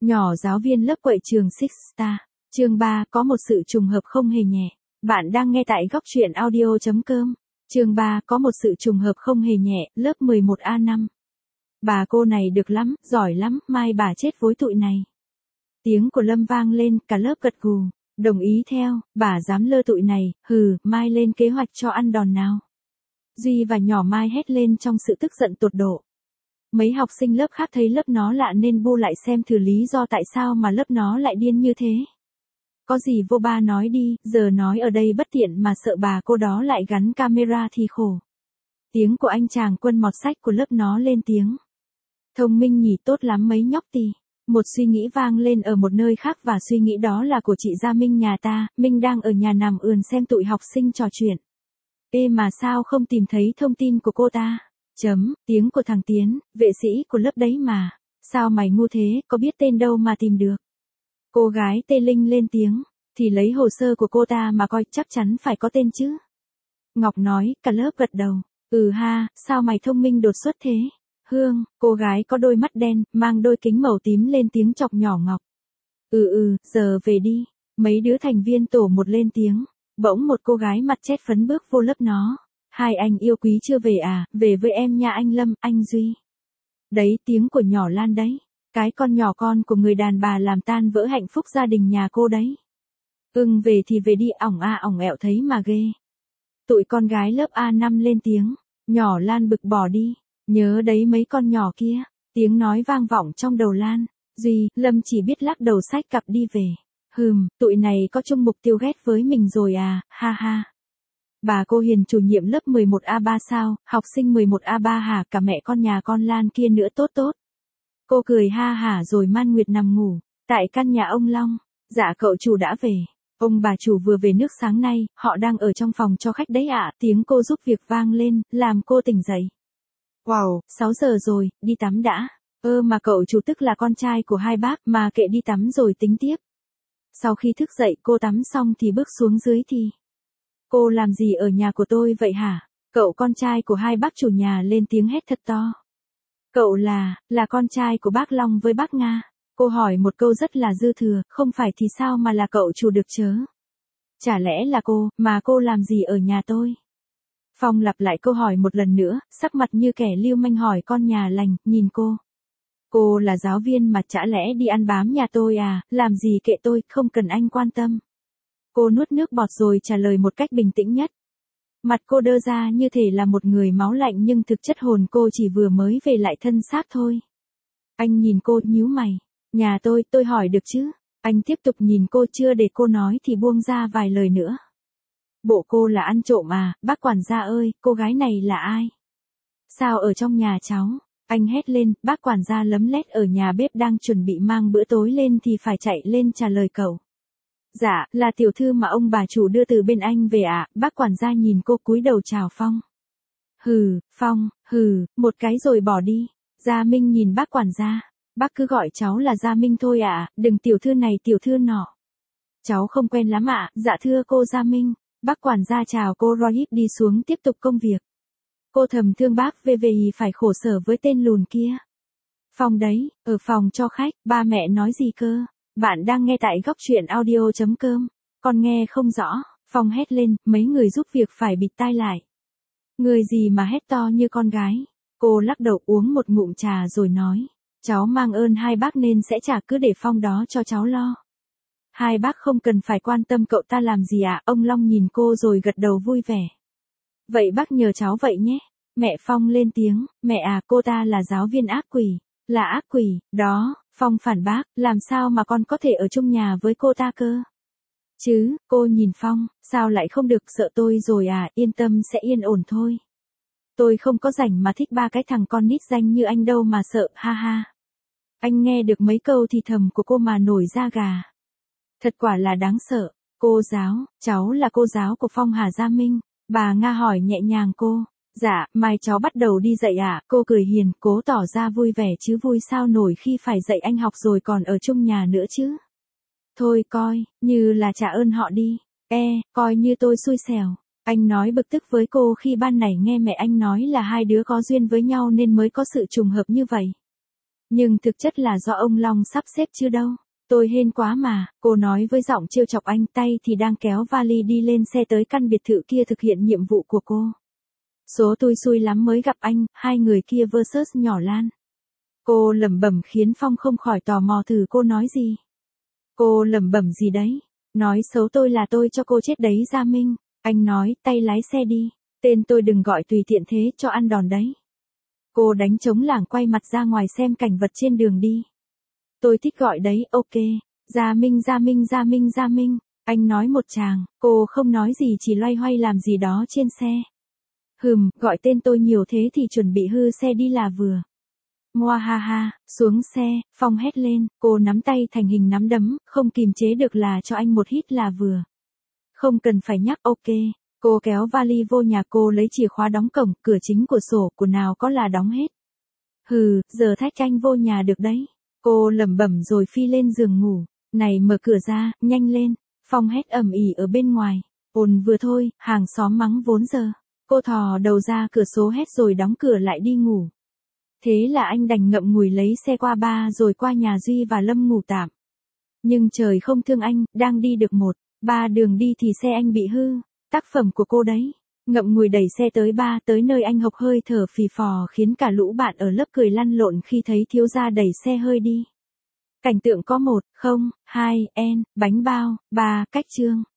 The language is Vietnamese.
Nhỏ giáo viên lớp quậy trường Six Star. Chương 3 có một sự trùng hợp không hề nhẹ. Bạn đang nghe tại góc truyện audio.com. Chương 3 có một sự trùng hợp không hề nhẹ, lớp 11A5. Bà cô này được lắm, giỏi lắm, mai bà chết vối tụi này. Tiếng của Lâm vang lên, cả lớp gật gù, đồng ý theo, bà dám lơ tụi này, mai lên kế hoạch cho ăn đòn nào. Duy và nhỏ Mai hét lên trong sự tức giận tột độ. Mấy học sinh lớp khác thấy lớp nó lạ nên bu lại xem thử lý do tại sao mà lớp nó lại điên như thế. Có gì vô ba nói đi, giờ nói ở đây bất tiện mà sợ bà cô đó lại gắn camera thì khổ. Tiếng của anh chàng quân mọt sách của lớp nó lên tiếng. Thông minh nhỉ, tốt lắm mấy nhóc tì. Một suy nghĩ vang lên ở một nơi khác và suy nghĩ đó là của chị Gia Minh nhà ta. Minh đang ở nhà nằm ườn xem tụi học sinh trò chuyện. Ê mà sao không tìm thấy thông tin của cô ta? Tiếng của thằng Tiến, vệ sĩ của lớp đấy mà. Sao mày ngu thế, có biết tên đâu mà tìm được? Cô gái Tê Linh lên tiếng, thì lấy hồ sơ của cô ta mà coi, chắc chắn phải có tên chứ. Ngọc nói, cả lớp gật đầu. Ha, sao mày thông minh đột xuất thế? Hương, cô gái có đôi mắt đen, mang đôi kính màu tím lên tiếng chọc nhỏ Ngọc. Giờ về đi. Mấy đứa thành viên tổ một lên tiếng. Bỗng một cô gái mặt chét phấn bước vô lớp nó. Hai anh yêu quý chưa về à, về với em nha anh Lâm, anh Duy. Đấy, tiếng của nhỏ Lan đấy. Cái con nhỏ con của người đàn bà làm tan vỡ hạnh phúc gia đình nhà cô đấy. Về thì về đi, ỏng ẹo thấy mà ghê. Tụi con gái lớp A5 lên tiếng. Nhỏ Lan bực bỏ đi. Nhớ đấy mấy con nhỏ kia. Tiếng nói vang vọng trong đầu Lan. Duy, Lâm chỉ biết lắc đầu xách cặp đi về. Tụi này có chung mục tiêu ghét với mình rồi à, ha ha. Bà cô Hiền chủ nhiệm lớp 11A3 sao, học sinh 11A3 hả, cả mẹ con nhà con Lan kia nữa tốt. Cô cười ha hả rồi man nguyệt nằm ngủ, tại căn nhà ông Long. Dạ cậu chủ đã về. Ông bà chủ vừa về nước sáng nay, họ đang ở trong phòng cho khách đấy ạ. Tiếng cô giúp việc vang lên, làm cô tỉnh dậy. Wow, 6 giờ rồi, đi tắm đã. Mà cậu chủ tức là con trai của hai bác, mà kệ đi tắm rồi tính tiếp. Sau khi thức dậy cô tắm xong thì bước xuống dưới thì. Cô làm gì ở nhà của tôi vậy hả? Cậu con trai của hai bác chủ nhà lên tiếng hét thật to. Cậu là con trai của bác Long với bác Nga. Cô hỏi một câu rất là dư thừa, không phải thì sao mà là cậu chủ được chớ? Chả lẽ là cô, mà cô làm gì ở nhà tôi? Phong lặp lại câu hỏi một lần nữa, sắc mặt như kẻ lưu manh hỏi con nhà lành, nhìn cô. Cô là giáo viên mà chả lẽ đi ăn bám nhà tôi à, làm gì kệ tôi, không cần anh quan tâm. Cô nuốt nước bọt rồi trả lời một cách bình tĩnh nhất. Mặt cô đơ ra như thể là một người máu lạnh nhưng thực chất hồn cô chỉ vừa mới về lại thân xác thôi. Anh nhìn cô nhíu mày. Nhà tôi hỏi được chứ? Anh tiếp tục nhìn cô, chưa để cô nói thì buông ra vài lời nữa. Bộ cô là ăn trộm à, bác quản gia ơi, cô gái này là ai? Sao ở trong nhà cháu? Anh hét lên, bác quản gia lấm lét ở nhà bếp đang chuẩn bị mang bữa tối lên thì phải chạy lên trả lời cậu. Dạ, là tiểu thư mà ông bà chủ đưa từ bên anh về ạ. Bác quản gia nhìn cô cúi đầu chào Phong. Phong, một cái rồi bỏ đi. Gia Minh nhìn bác quản gia. Bác cứ gọi cháu là Gia Minh thôi ạ, đừng tiểu thư này tiểu thư nọ. Cháu không quen lắm ạ, dạ thưa cô Gia Minh. Bác quản gia chào cô rồi hít đi xuống tiếp tục công việc. Cô thầm thương bác VVI phải khổ sở với tên lùn kia. Phong đấy, ở phòng cho khách, ba mẹ nói gì cơ? Bạn đang nghe tại góc truyện audio.com. Con nghe không rõ. Phong hét lên, mấy người giúp việc phải bịt tai lại. Người gì mà hét to như con gái? Cô lắc đầu uống một ngụm trà rồi nói. Cháu mang ơn hai bác nên sẽ trả, cứ để Phong đó cho cháu lo. Hai bác không cần phải quan tâm cậu ta làm gì ạ. Ông Long nhìn cô rồi gật đầu vui vẻ. Vậy bác nhờ cháu vậy nhé. Mẹ Phong lên tiếng. Mẹ à, cô ta là giáo viên ác quỷ. Là ác quỷ, đó. Phong phản bác, làm sao mà con có thể ở chung nhà với cô ta cơ? Chứ, cô nhìn Phong, sao lại không được, sợ tôi rồi à, yên tâm sẽ yên ổn thôi. Tôi không có rảnh mà thích ba cái thằng con nít danh như anh đâu mà sợ, ha ha. Anh nghe được mấy câu thì thầm của cô mà nổi da gà. Thật quả là đáng sợ. Cô giáo, cháu là cô giáo của Phong hả Gia Minh? Bà Nga hỏi nhẹ nhàng cô. Dạ, mai cháu bắt đầu đi dạy ạ. Cô cười hiền, cố tỏ ra vui vẻ chứ vui sao nổi khi phải dạy anh học rồi còn ở chung nhà nữa chứ. Thôi coi, như là trả ơn họ đi. Coi như tôi xui xẻo. Anh nói bực tức với cô khi ban nãy nghe mẹ anh nói là hai đứa có duyên với nhau nên mới có sự trùng hợp như vậy. Nhưng thực chất là do ông Long sắp xếp chứ đâu. Tôi hên quá mà, cô nói với giọng trêu chọc anh, tay thì đang kéo vali đi lên xe tới căn biệt thự kia thực hiện nhiệm vụ của cô. Số tôi xui lắm mới gặp anh, hai người kia versus nhỏ Lan. Cô lẩm bẩm khiến Phong không khỏi tò mò thử cô nói gì. Cô lẩm bẩm gì đấy? Nói xấu tôi là tôi cho cô chết đấy Gia Minh. Anh nói, tay lái xe đi. Tên tôi đừng gọi tùy tiện thế cho ăn đòn đấy. Cô đánh trống lảng quay mặt ra ngoài xem cảnh vật trên đường đi. Tôi thích gọi đấy, ok. Gia Minh, Gia Minh, Gia Minh, Gia Minh. Anh nói một tràng, cô không nói gì chỉ loay hoay làm gì đó trên xe. Gọi tên tôi nhiều thế thì chuẩn bị hư xe đi là vừa. Ngoa ha ha, xuống xe, Phong hét lên, cô nắm tay thành hình nắm đấm, không kìm chế được là cho anh một hít là vừa. Không cần phải nhắc, ok. Cô kéo vali vô nhà cô lấy chìa khóa đóng cổng, cửa chính của sổ, của nào có là đóng hết. Giờ thách anh vô nhà được đấy. Cô lẩm bẩm rồi phi lên giường ngủ. Này mở cửa ra, nhanh lên. Phong hét ầm ĩ ở bên ngoài. Ồn vừa thôi, hàng xóm mắng vốn giờ. Cô thò đầu ra cửa sổ hét rồi đóng cửa lại đi ngủ. Thế là anh đành ngậm ngùi lấy xe qua ba rồi qua nhà Duy và Lâm ngủ tạm. Nhưng trời không thương anh, đang đi được 1-3 đường đi thì xe anh bị hư. Tác phẩm của cô đấy. Ngậm ngùi đẩy xe tới nơi anh hộc hơi thở phì phò khiến cả lũ bạn ở lớp cười lăn lộn khi thấy thiếu gia đẩy xe hơi đi. Cảnh tượng có 1, 0, 2, bánh bao, 3, cách chương.